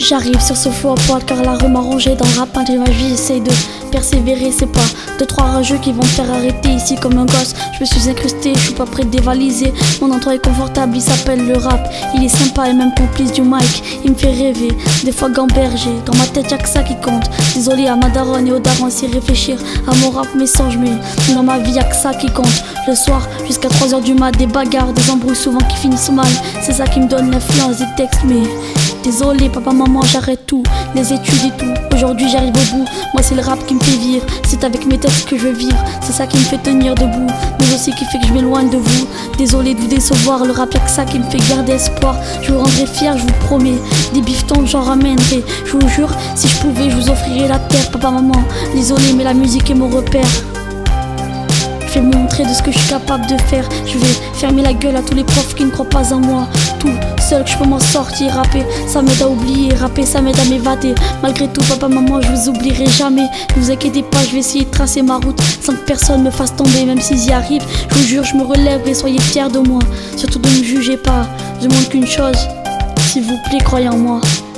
J'arrive sur ce faux à poil car la rue m'a rangé dans le rap de ma vie. J'essaye de persévérer, c'est pas 2-3 rageux qui vont me faire arrêter ici comme un gosse. Je me suis incrusté, je suis pas prêt de dévaliser. Mon endroit est confortable, il s'appelle le rap. Il est sympa et même complice du mic. Il me fait rêver, des fois gamberger. Dans ma tête y'a que ça qui compte. Désolé à ma daronne et aux darons s'y réfléchir à mon rap mais sans mais dans ma vie y'a que ça qui compte. Le soir jusqu'à 3h du mat, des bagarres, des embrouilles souvent qui finissent mal. C'est ça qui me donne l'influence des textes mais désolé papa maman j'arrête tout, les études et tout. Aujourd'hui j'arrive au bout, moi c'est le rap qui me fait vivre. C'est avec mes textes que je veux vivre, c'est ça qui me fait tenir debout. Mais aussi qui fait que je m'éloigne de vous. Désolé de vous décevoir, le rap y'a que ça qui me fait garder espoir. Je vous rendrai fier, je vous promets. Des bifetons j'en ramènerai. Je vous jure, si je pouvais je vous offrirais la terre papa maman. Désolé mais la musique est mon repère. Je vais montrer de ce que je suis capable de faire. Je vais fermer la gueule à tous les profs qui ne croient pas en moi. Tout seul que je peux m'en sortir. Rapper ça m'aide à oublier, rapper ça m'aide à m'évader. Malgré tout papa maman je vous oublierai jamais. Ne vous inquiétez pas, je vais essayer de tracer ma route sans que personne me fasse tomber. Même s'ils y arrivent, je vous jure je me relève et soyez fiers de moi. Surtout ne me jugez pas, je demande qu'une chose, s'il vous plaît croyez en moi.